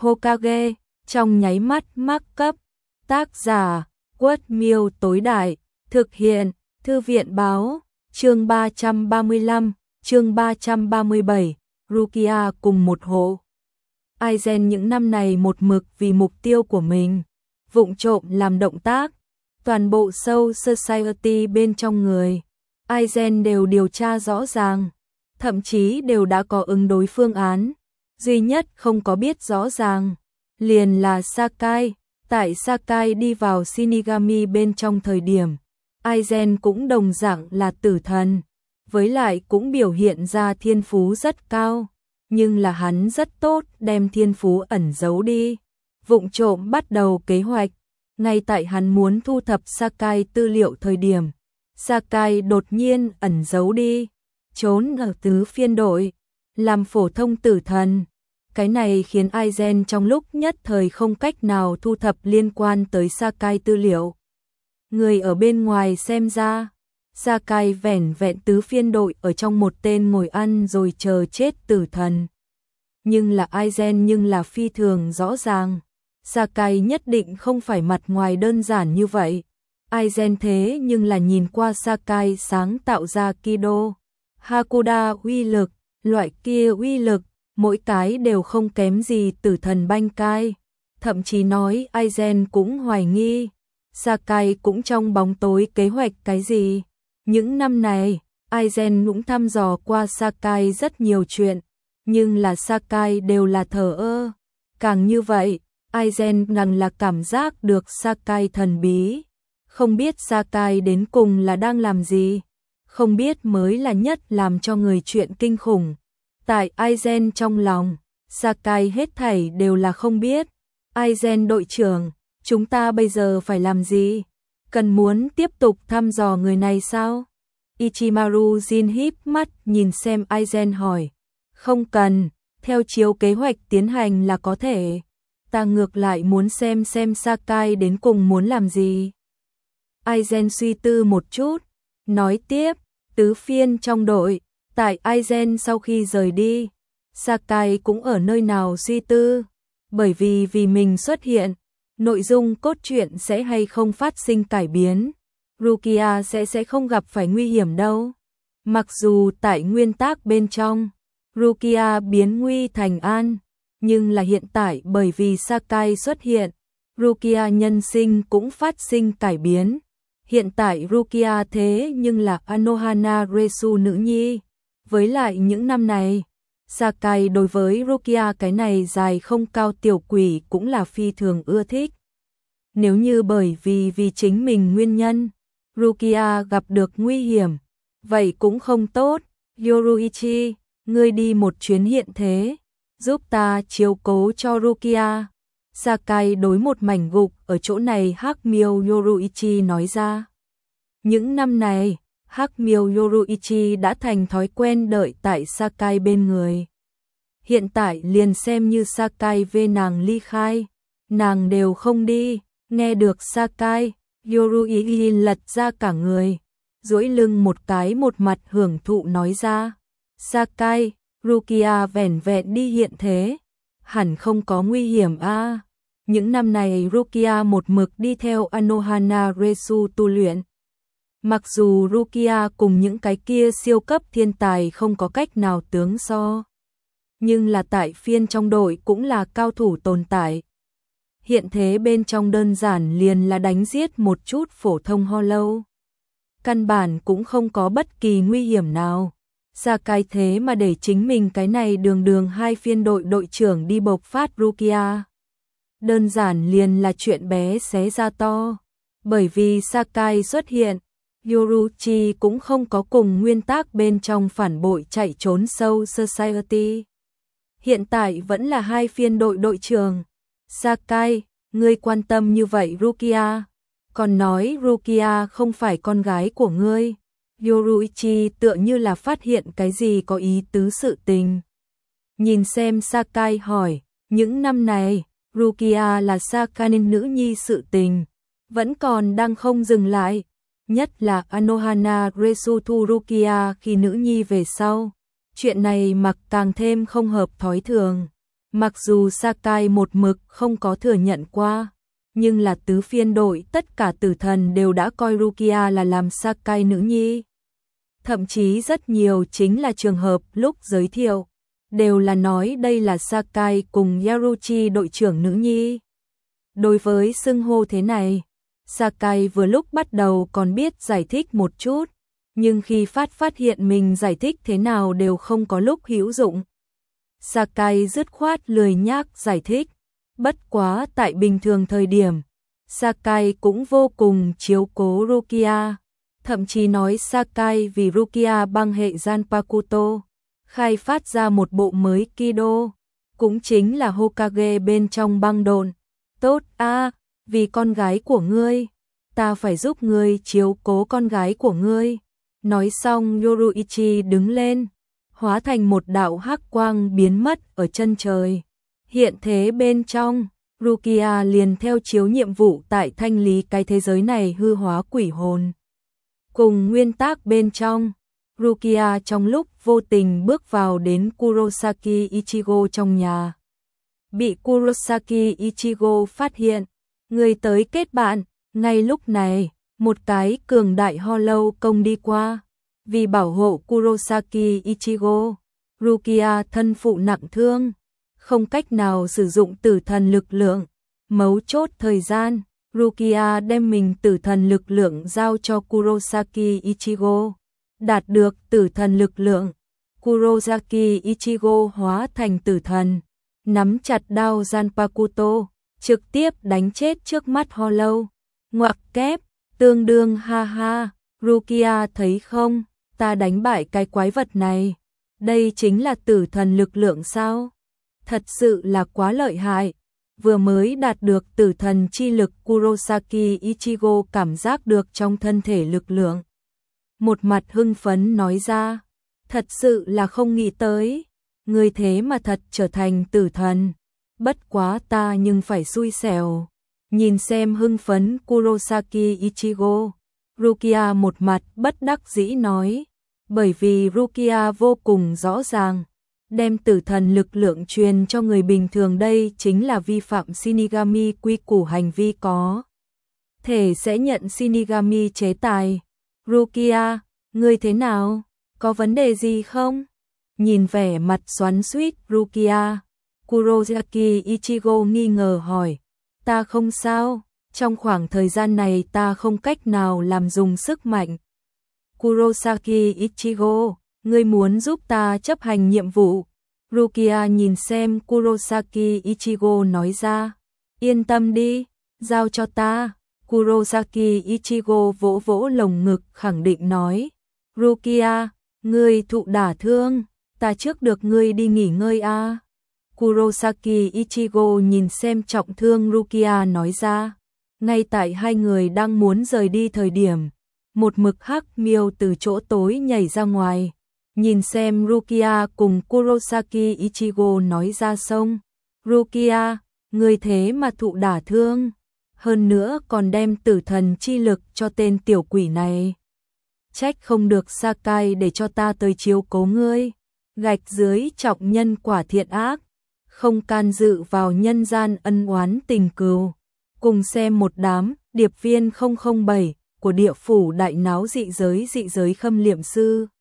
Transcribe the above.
Hokage, trong nháy mắt mắc cấp. Tác giả, Quất Miêu tối đại, thực hiện, Thư viện báo, chương 335, chương 337, Rukia cùng một hộ. Aizen những năm này một mực vì mục tiêu của mình, vụng trộm làm động tác, toàn bộ Soul Society bên trong người. Aizen đều điều tra rõ ràng, thậm chí đều đã có ứng đối phương án, duy nhất không có biết rõ ràng, liền là Sakai. Tại Sakai đi vào Shinigami bên trong thời điểm, Aizen cũng đồng dạng là tử thần, với lại cũng biểu hiện ra thiên phú rất cao, nhưng là hắn rất tốt đem thiên phú ẩn giấu đi, vụng trộm bắt đầu kế hoạch. Ngay tại hắn muốn thu thập Sakai tư liệu thời điểm, Sakai đột nhiên ẩn giấu đi, trốn ở tứ phiên đội, làm phổ thông tử thần. Cái này khiến Aizen trong lúc nhất thời không cách nào thu thập liên quan tới Sakai tư liệu. Người ở bên ngoài xem ra, Sakai vẻn vẹn tứ phiên đội ở trong một tên ngồi ăn rồi chờ chết tử thần. Nhưng là Aizen nhưng là phi thường rõ ràng, Sakai nhất định không phải mặt ngoài đơn giản như vậy. Aizen thế nhưng là nhìn qua Sakai sáng tạo ra Kido, Hakuda uy lực, loại kia uy lực, mỗi cái đều không kém gì tử thần Bankai. Thậm chí nói Aizen cũng hoài nghi, Sakai cũng trong bóng tối kế hoạch cái gì. Những năm này, Aizen cũng thăm dò qua Sakai rất nhiều chuyện, nhưng là Sakai đều là thờ ơ. Càng như vậy, Aizen càng là cảm giác được Sakai thần bí, không biết Sakai đến cùng là đang làm gì, không biết mới là nhất làm cho người chuyện kinh khủng. Tại Aizen trong lòng, Sakai hết thảy đều là không biết. Aizen đội trưởng, chúng ta bây giờ phải làm gì? Cần muốn tiếp tục thăm dò người này sao? Ichimaru Jin híp mắt nhìn xem Aizen hỏi. Không cần, theo chiếu kế hoạch tiến hành là có thể. Ta ngược lại muốn xem Sakai đến cùng muốn làm gì. Aizen suy tư một chút, nói tiếp, tứ phiên trong đội. Tại Aizen sau khi rời đi, Sakai cũng ở nơi nào suy tư, bởi vì mình xuất hiện, nội dung cốt truyện sẽ hay không phát sinh cải biến, Rukia sẽ không gặp phải nguy hiểm đâu. Mặc dù tại nguyên tác bên trong, Rukia biến nguy thành an, nhưng là hiện tại bởi vì Sakai xuất hiện, Rukia nhân sinh cũng phát sinh cải biến. Hiện tại Rukia thế nhưng là Anohana Resu nữ nhi. Với lại những năm này, Sakai đối với Rukia cái này dài không cao tiểu quỷ cũng là phi thường ưa thích. Nếu như bởi vì chính mình nguyên nhân, Rukia gặp được nguy hiểm, vậy cũng không tốt. Yoruichi, ngươi đi một chuyến hiện thế, giúp ta chiếu cố cho Rukia. Sakai đối một mảnh gục ở chỗ này Hắc Miêu Yoruichi nói ra. Những năm này, Hắc Miêu Yoruichi đã thành thói quen đợi tại Sakai bên người. Hiện tại liền xem như Sakai về nàng ly khai, nàng đều không đi. Nghe được Sakai, Yoruichi lật ra cả người, duỗi lưng một cái một mặt hưởng thụ nói ra. Sakai, Rukia vẻn vẹn đi hiện thế, hẳn không có nguy hiểm a. Những năm này Rukia một mực đi theo Anohana Resu tu luyện. Mặc dù Rukia cùng những cái kia siêu cấp thiên tài không có cách nào tướng so, nhưng là tại phiên trong đội cũng là cao thủ tồn tại. Hiện thế bên trong đơn giản liền là đánh giết một chút phổ thông Hollow. Căn bản cũng không có bất kỳ nguy hiểm nào. Sakai thế mà để chính mình cái này đường hai phiên đội đội trưởng đi bộc phát Rukia. Đơn giản liền là chuyện bé xé ra to. Bởi vì Sakai xuất hiện, Yoruichi cũng không có cùng nguyên tác bên trong phản bội chạy trốn Soul Society. Hiện tại vẫn là hai phiên đội đội trưởng. Sakai, ngươi quan tâm như vậy Rukia, còn nói Rukia không phải con gái của ngươi. Yoruichi tựa như là phát hiện cái gì có ý tứ sự tình. Nhìn xem Sakai hỏi, những năm này, Rukia là Sakai nữ nhi sự tình, vẫn còn đang không dừng lại. Nhất là Anohana Resu thu Rukia khi nữ nhi về sau. Chuyện này mặc càng thêm không hợp thói thường. Mặc dù Sakai một mực không có thừa nhận qua, nhưng là tứ phiên đội tất cả tử thần đều đã coi Rukia là làm Sakai nữ nhi. Thậm chí rất nhiều chính là trường hợp lúc giới thiệu, đều là nói đây là Sakai cùng Yaruchi đội trưởng nữ nhi. Đối với xưng hô thế này, Sakai vừa lúc bắt đầu còn biết giải thích một chút, nhưng khi phát hiện mình giải thích thế nào đều không có lúc hữu dụng. Sakai dứt khoát lười nhác giải thích, bất quá tại bình thường thời điểm, Sakai cũng vô cùng chiếu cố Rukia, thậm chí nói Sakai vì Rukia băng hệ Zanpakuto, khai phát ra một bộ mới Kido, cũng chính là Hokage bên trong băng đồn. Tốt a, vì con gái của ngươi, ta phải giúp ngươi chiếu cố con gái của ngươi. Nói xong Yoruichi đứng lên, hóa thành một đạo hắc quang biến mất ở chân trời. Hiện thế bên trong, Rukia liền theo chiếu nhiệm vụ tại thanh lý cái thế giới này hư hóa quỷ hồn. Cùng nguyên tắc bên trong, Rukia trong lúc vô tình bước vào đến Kurosaki Ichigo trong nhà. Bị Kurosaki Ichigo phát hiện, người tới kết bạn, ngay lúc này, một cái cường đại Hollow công đi qua. Vì bảo hộ Kurosaki Ichigo, Rukia thân phụ nặng thương, không cách nào sử dụng tử thần lực lượng. Mấu chốt thời gian, Rukia đem mình tử thần lực lượng giao cho Kurosaki Ichigo. Đạt được tử thần lực lượng, Kurosaki Ichigo hóa thành tử thần, nắm chặt đao Zanpakuto, trực tiếp đánh chết trước mắt Hollow. Ngoặc kép, tương đương ha ha, Rukia thấy không, ta đánh bại cái quái vật này. Đây chính là tử thần lực lượng sao? Thật sự là quá lợi hại. Vừa mới đạt được tử thần chi lực, Kurosaki Ichigo cảm giác được trong thân thể lực lượng. Một mặt hưng phấn nói ra, thật sự là không nghĩ tới, người thế mà thật trở thành tử thần. Bất quá ta nhưng phải xui xẻo. Nhìn xem hưng phấn Kurosaki Ichigo, Rukia một mặt bất đắc dĩ nói, bởi vì Rukia vô cùng rõ ràng, đem tử thần lực lượng truyền cho người bình thường đây chính là vi phạm Shinigami quy củ hành vi có thể sẽ nhận Shinigami chế tài. Rukia, ngươi thế nào? Có vấn đề gì không? Nhìn vẻ mặt xoắn xuýt Rukia, Kurosaki Ichigo nghi ngờ hỏi, ta không sao, trong khoảng thời gian này ta không cách nào làm dùng sức mạnh. Kurosaki Ichigo, ngươi muốn giúp ta chấp hành nhiệm vụ. Rukia nhìn xem Kurosaki Ichigo nói ra, yên tâm đi, giao cho ta. Kurosaki Ichigo vỗ vỗ lồng ngực khẳng định nói, Rukia, ngươi thụ đả thương, ta trước được ngươi đi nghỉ ngơi a. Kurosaki Ichigo nhìn xem trọng thương Rukia nói ra, ngay tại hai người đang muốn rời đi thời điểm, một mực hắc miêu từ chỗ tối nhảy ra ngoài, nhìn xem Rukia cùng Kurosaki Ichigo nói ra xong, Rukia, ngươi thế mà thụ đả thương, hơn nữa còn đem tử thần chi lực cho tên tiểu quỷ này. Trách không được Sakai để cho ta tới chiếu cố ngươi, gạch dưới trọng nhân quả thiện ác, không can dự vào nhân gian ân oán tình cừu. Cùng xem một đám điệp viên 007 của địa phủ đại náo dị giới khâm liệm sư.